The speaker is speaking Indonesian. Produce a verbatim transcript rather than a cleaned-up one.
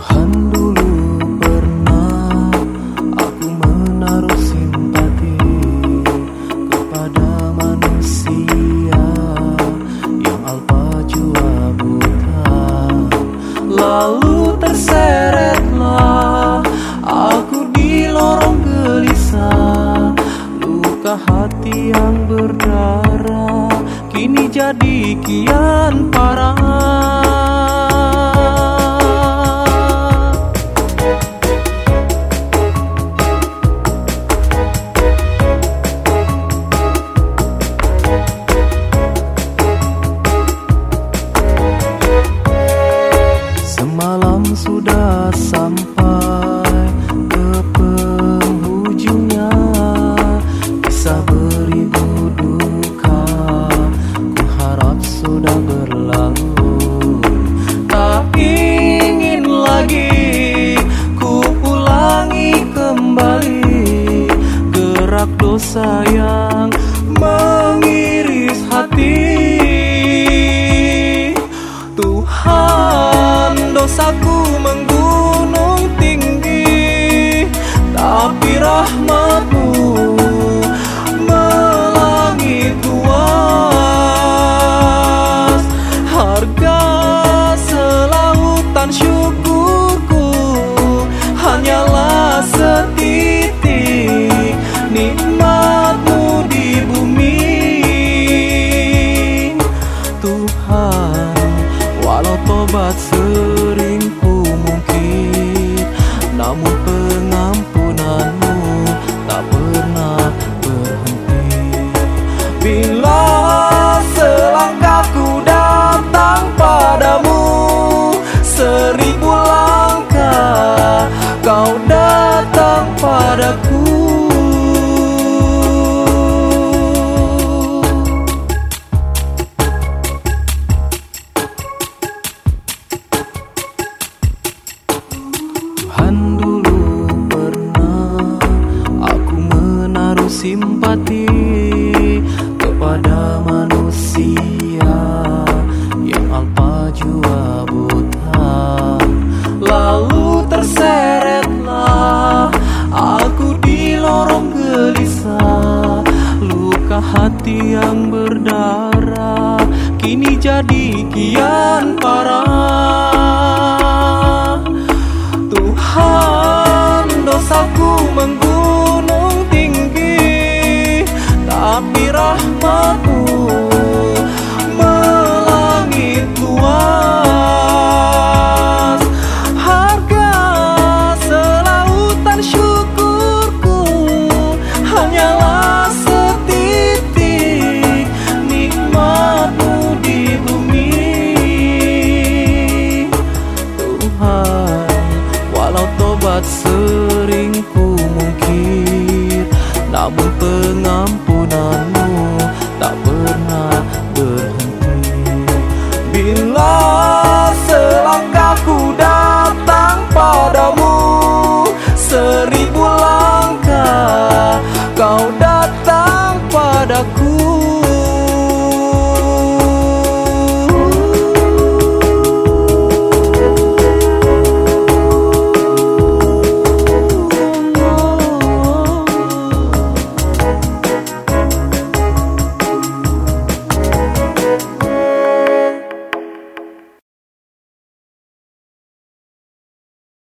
Tuhan, dulu pernah aku menaruh simpati kepada manusia yang alpa jua buta. Lalu terseretlah aku di lorong gelisah, luka hati yang berdarah kini jadi kian parah. Semalam sudah sampai ke penghujungnya, kisah beribu duka ku harap sudah berlalu. Tak ingin lagi ku ulangi kembali gerak dosa yang mengiris hati. Tuhan, dosaku menggunung tinggi, tapi rahmat-Mu melangit luas. Harga selautan syukurku hanyalah setitik nikmat-Mu di bumi. Tuhan, walau tobat sering ku mungkin, namun pengampunan-Mu tak pernah berhenti. Bila selangkahku datang padamu, seribu langkah Kau datang padaku. Tuhan, dulu pernah aku menaruh simpati kepada manusia yang alpa jua buta. Lalu terseretlah aku di lorong gelisah, luka hati yang berdarah kini jadi kian parah. Tuhan, dosaku menggunung tinggi, tapi rahmat-Mu melangit luas. Harga selautan syukurku hanyalah setitik nikmat-Mu di bumi. Tuhan,